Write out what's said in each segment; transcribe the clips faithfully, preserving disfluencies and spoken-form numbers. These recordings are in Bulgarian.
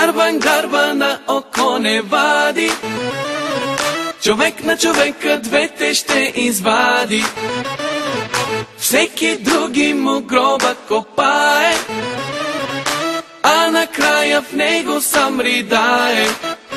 Гарван гарва на око не вади, човек на човека двете ще извади. Всеки други му гроба копае, а накрая в него сам ридае.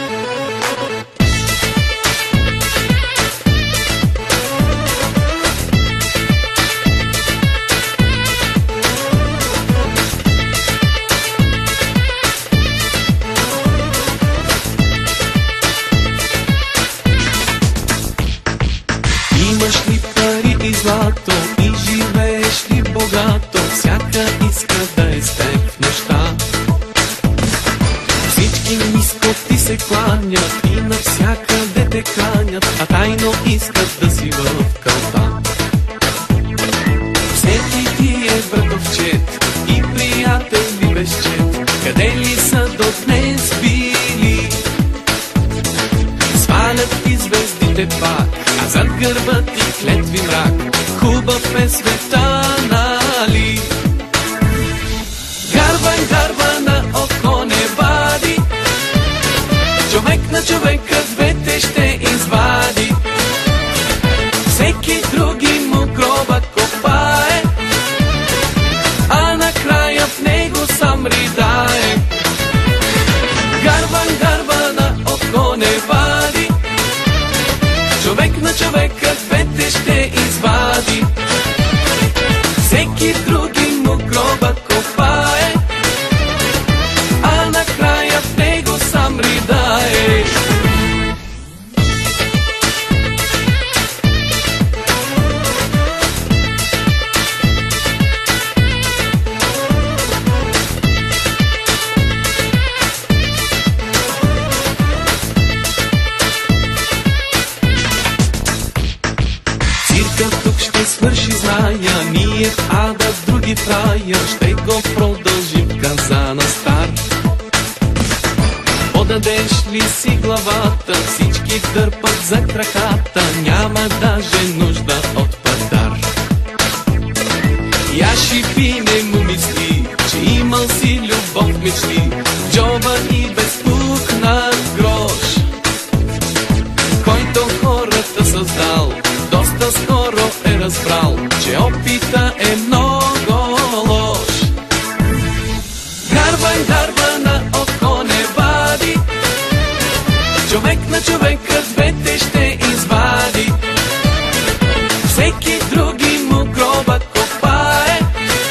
Имаш ли пари и злато и живееш ли богато, всяка иска да е с теб в нощта. Всички ниско ти се кланят и навсякъде те канят, а тайно искат да си в кълта. Всеки ти е братовчет и приятел ли безчет, къде ли са до днес били? Свалят и звездите пак, а зад гърба ти клетви мрак. Хубав е света, нали? Гарван гарва на око не вади, човек на човека двете ще извади. Всеки други му гроба копае, а накрая в него сам ридае. Гарван гарва на око не вади, човек на човека двете ще извади. Всеки други му гроба копае, а накрая в него сам ридае. Тук ще свърши, зная, ние в ада, други в рая, ще го продължим в казана стар. Подадеш ли си главата, всички дърпат за краката, няма даже нужда от пъдар. Я шипиме му мисли, че имал си любов мечти, джоба и безпукнат грош, който хората създал. Доста скоро е разбрал, че опита е много лош. Гарван гарва на око не вади, човек на човека двете ще извади. Всеки други му гроба копае,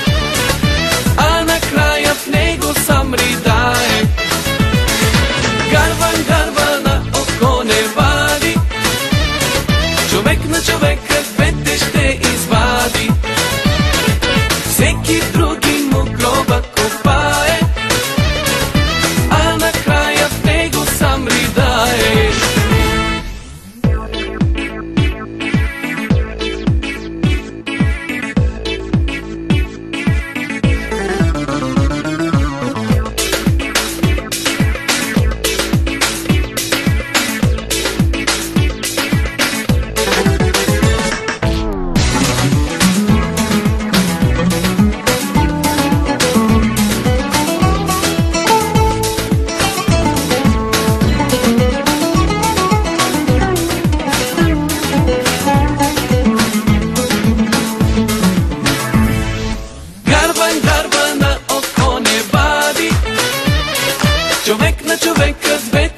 а накрая в него сам ридае. Гарван гарва на око не вади, човек на човека двете ще извади. Всеки други му гроба копае, а накрая в него сам ридае. Човек на човека двете